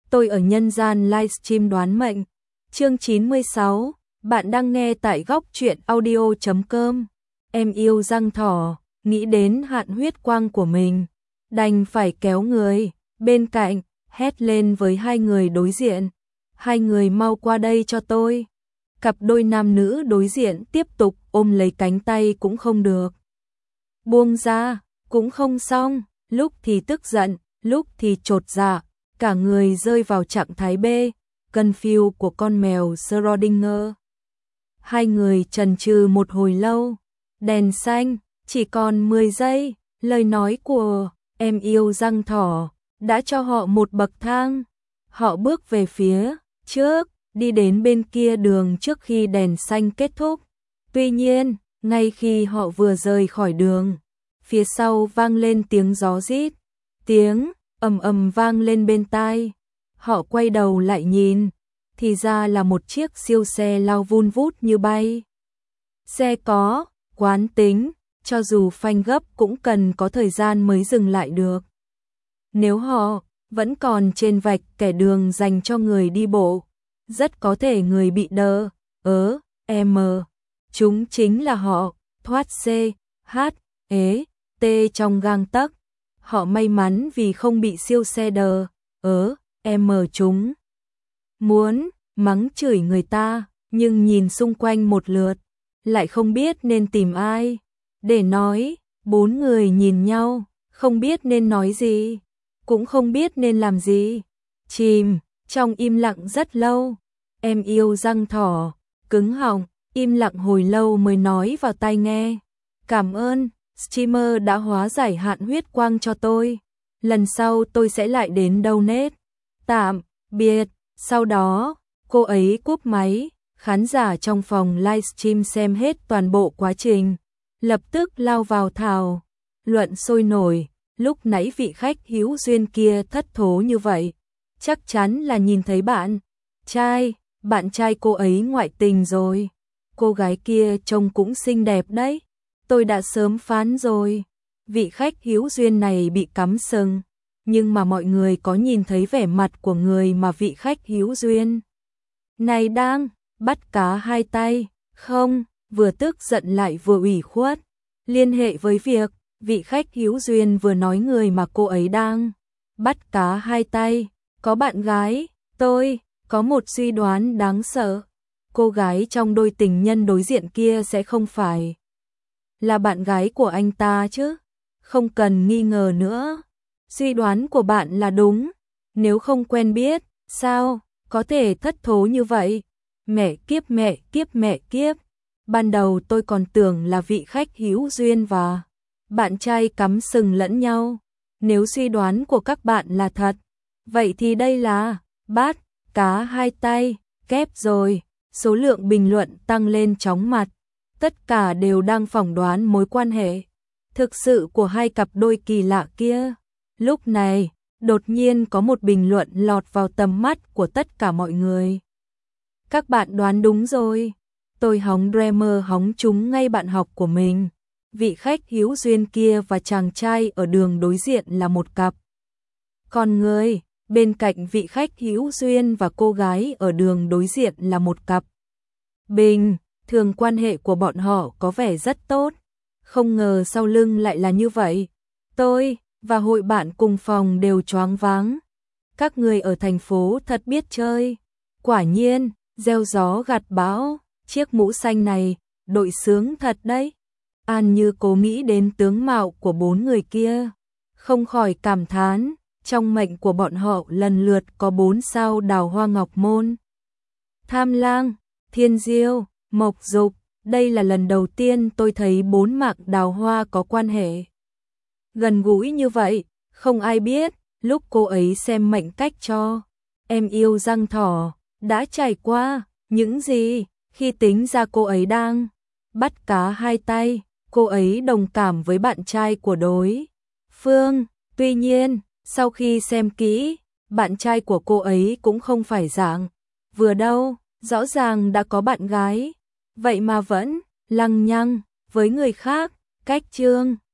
tôi ở nhân gian livestream đoán mệnh. Chương 96, bạn đang nghe tại góc truyện audio.com. Em yêu răng thỏ, nghĩ đến hạn huyết quang của mình, đành phải kéo người bên cạnh, hét lên với hai người đối diện. Hai người mau qua đây cho tôi. Cặp đôi nam nữ đối diện tiếp tục ôm lấy cánh tay cũng không được. Buông ra, cũng không xong, lúc thì tức giận, lúc thì chột dạ, cả người rơi vào trạng thái B, confused của con mèo Schrödinger. Hai người chần chừ một hồi lâu, đèn xanh, chỉ còn 10 giây, lời nói của em yêu răng thỏ đã cho họ một bậc thang. Họ bước về phía trước, đi đến bên kia đường trước khi đèn xanh kết thúc. Tuy nhiên, ngay khi họ vừa rời khỏi đường, phía sau vang lên tiếng gió rít, tiếng ầm ầm vang lên bên tai. Họ quay đầu lại nhìn, thì ra là một chiếc siêu xe lao vun vút như bay. Xe có quán tính, cho dù phanh gấp cũng cần có thời gian mới dừng lại được. Nếu họ vẫn còn trên vạch kẻ đường dành cho người đi bộ, rất có thể người bị đờ chúng chính là họ, thoát C, H, E, T trong gang tấc. Họ may mắn vì không bị siêu xe đờ chúng. Muốn mắng chửi người ta, nhưng nhìn xung quanh một lượt, lại không biết nên tìm ai để nói. Bốn người nhìn nhau, không biết nên nói gì, cũng không biết nên làm gì, chìm trong im lặng rất lâu. Em yêu răng thỏ cứng họng, im lặng hồi lâu mới nói vào tai nghe. Cảm ơn, streamer đã hóa giải hạn huyết quang cho tôi. Lần sau tôi sẽ lại đến donate. Tạm biệt. Sau đó, cô ấy cúp máy. Khán giả trong phòng livestream xem hết toàn bộ quá trình, lập tức lao vào thảo luận sôi nổi. Lúc nãy vị khách hữu duyên kia thất thố như vậy, chắc chắn là nhìn thấy bạn trai cô ấy ngoại tình rồi. Cô gái kia trông cũng xinh đẹp đấy, tôi đã sớm phán rồi. Vị khách hữu duyên này bị cắm sừng, nhưng mà mọi người có nhìn thấy vẻ mặt của người mà vị khách hữu duyên này đang bắt cá hai tay không? Vừa tức giận lại vừa ủy khuất. Liên hệ với việc vị khách hữu duyên vừa nói người mà cô ấy đang bắt cá hai tay có bạn gái. Tôi có một suy đoán đáng sợ, cô gái trong đôi tình nhân đối diện kia sẽ không phải là bạn gái của anh ta chứ? Không cần nghi ngờ nữa, suy đoán của bạn là đúng. Nếu không quen biết, sao có thể thất thố như vậy? Mẹ kiếp. Ban đầu tôi còn tưởng là vị khách hữu duyên và bạn trai cắm sừng lẫn nhau. Nếu suy đoán của các bạn là thật, vậy thì đây là bắt cá hai tay kép rồi. Số lượng bình luận tăng lên chóng mặt, tất cả đều đang phỏng đoán mối quan hệ thực sự của hai cặp đôi kỳ lạ kia. Lúc này, đột nhiên có một bình luận lọt vào tầm mắt của tất cả mọi người. Các bạn đoán đúng rồi, tôi hóng Dreamer hóng trúng ngay bạn học của mình. Vị khách hữu duyên kia và chàng trai ở đường đối diện là một cặp con người, bên cạnh vị khách hữu duyên và cô gái ở đường đối diện là một cặp. Bình thường quan hệ của bọn họ có vẻ rất tốt, không ngờ sau lưng lại là như vậy. Tôi và hội bạn cùng phòng đều choáng váng. Các người ở thành phố thật biết chơi. Quả nhiên, gieo gió gặt bão, chiếc mũ xanh này, đội sướng thật đấy. An Như cố nghĩ đến tướng mạo của bốn người kia, không khỏi cảm thán, trong mệnh của bọn họ lần lượt có 4 sao đào hoa ngọc môn. Tham lang, thiên diêu, mộc dục, đây là lần đầu tiên tôi thấy 4 mạc đào hoa có quan hệ gần gũi như vậy. Không ai biết, lúc cô ấy xem mệnh cách cho em yêu răng thỏ đã trải qua những gì. Khi tính ra cô ấy đang bắt cá hai tay, cô ấy đồng cảm với bạn trai của đối phương. Tuy nhiên, sau khi xem kỹ, bạn trai của cô ấy cũng không phải dạng vừa đâu, rõ ràng đã có bạn gái, vậy mà vẫn lăng nhăng với người khác. Cách chương